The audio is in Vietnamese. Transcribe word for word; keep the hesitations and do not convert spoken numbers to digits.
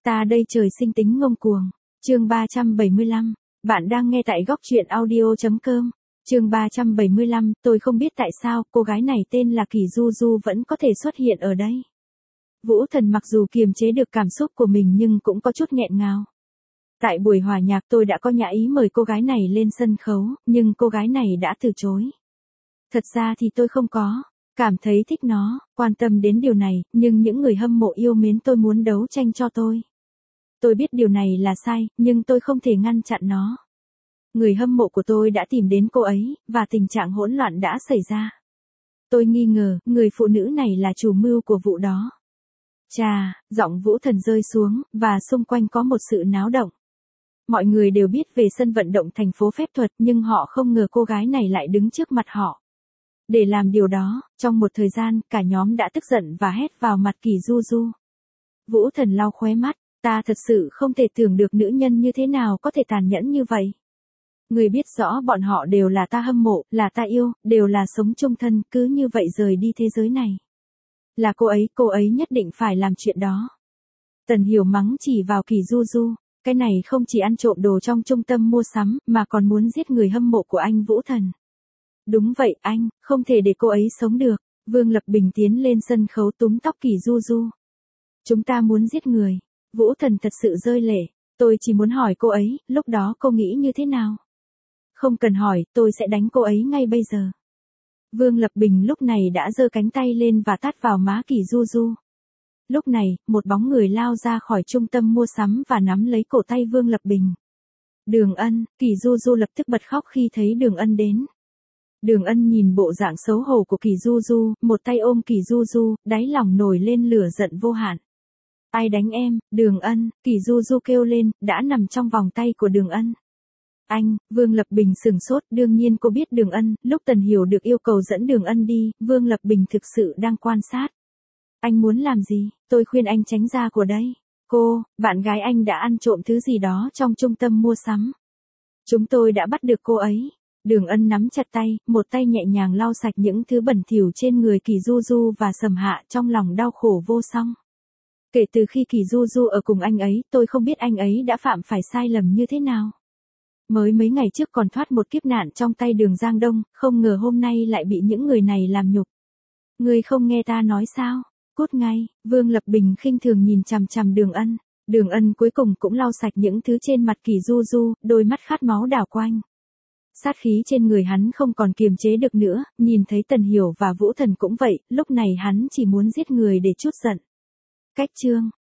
Ta đây trời sinh tính ngông cuồng. Chương ba trăm bảy mươi lăm. Bạn đang nghe tại góc truyện audio chấm com. Chương ba trăm bảy mươi lăm, tôi không biết tại sao cô gái này tên là Kỳ Du Du vẫn có thể xuất hiện ở đây. Vũ Thần mặc dù kiềm chế được cảm xúc của mình nhưng cũng có chút nghẹn ngào. Tại buổi hòa nhạc tôi đã có nhã ý mời cô gái này lên sân khấu, nhưng cô gái này đã từ chối. Thật ra thì tôi không có cảm thấy thích nó, quan tâm đến điều này, nhưng những người hâm mộ yêu mến tôi muốn đấu tranh cho tôi. Tôi biết điều này là sai, nhưng tôi không thể ngăn chặn nó. Người hâm mộ của tôi đã tìm đến cô ấy, và tình trạng hỗn loạn đã xảy ra. Tôi nghi ngờ, người phụ nữ này là chủ mưu của vụ đó. Chà, giọng Vũ Thần rơi xuống, và xung quanh có một sự náo động. Mọi người đều biết về sân vận động thành phố phép thuật, nhưng họ không ngờ cô gái này lại đứng trước mặt họ. Để làm điều đó, trong một thời gian, cả nhóm đã tức giận và hét vào mặt Kỳ Du Du. Vũ Thần lau khóe mắt, ta thật sự không thể tưởng được nữ nhân như thế nào có thể tàn nhẫn như vậy. Người biết rõ bọn họ đều là ta hâm mộ, là ta yêu, đều là sống chung thân, cứ như vậy rời đi thế giới này. Là cô ấy, cô ấy nhất định phải làm chuyện đó. Tần Hiểu mắng chỉ vào Kỳ Du Du, cái này không chỉ ăn trộm đồ trong trung tâm mua sắm, mà còn muốn giết người hâm mộ của anh Vũ Thần. Đúng vậy anh, không thể để cô ấy sống được. Vương Lập Bình tiến lên sân khấu túm tóc Kỳ Du Du. Chúng ta muốn giết người. Vũ Thần thật sự rơi lệ. Tôi chỉ muốn hỏi cô ấy, lúc đó cô nghĩ như thế nào? Không cần hỏi, tôi sẽ đánh cô ấy ngay bây giờ. Vương Lập Bình lúc này đã giơ cánh tay lên và tát vào má Kỳ Du Du. Lúc này, một bóng người lao ra khỏi trung tâm mua sắm và nắm lấy cổ tay Vương Lập Bình. Đường Ân, Kỳ Du Du lập tức bật khóc khi thấy Đường Ân đến. Đường Ân nhìn bộ dạng xấu hổ của Kỳ Du Du, một tay ôm Kỳ Du Du, đáy lòng nổi lên lửa giận vô hạn. Ai đánh em, Đường Ân, Kỳ Du Du kêu lên, đã nằm trong vòng tay của Đường Ân. Anh, Vương Lập Bình sừng sốt, đương nhiên cô biết Đường Ân, lúc Tần Hiểu được yêu cầu dẫn Đường Ân đi, Vương Lập Bình thực sự đang quan sát. Anh muốn làm gì, tôi khuyên anh tránh ra của đây. Cô, bạn gái anh đã ăn trộm thứ gì đó trong trung tâm mua sắm. Chúng tôi đã bắt được cô ấy. Đường Ân nắm chặt tay, một tay nhẹ nhàng lau sạch những thứ bẩn thỉu trên người Kỳ Du Du và Sầm Hạ, trong lòng đau khổ vô song. Kể từ khi Kỳ Du Du ở cùng anh ấy, tôi không biết anh ấy đã phạm phải sai lầm như thế nào. Mới mấy ngày trước còn thoát một kiếp nạn trong tay Đường Giang Đông, không ngờ hôm nay lại bị những người này làm nhục. Ngươi không nghe ta nói sao? Cút ngay. Vương Lập Bình khinh thường nhìn chằm chằm Đường Ân. Đường Ân cuối cùng cũng lau sạch những thứ trên mặt Kỳ Du Du, đôi mắt khát máu đảo quanh. Sát khí trên người hắn không còn kiềm chế được nữa, nhìn thấy Tần Hiểu và Vũ Thần cũng vậy, lúc này hắn chỉ muốn giết người để trút giận. Cách chương.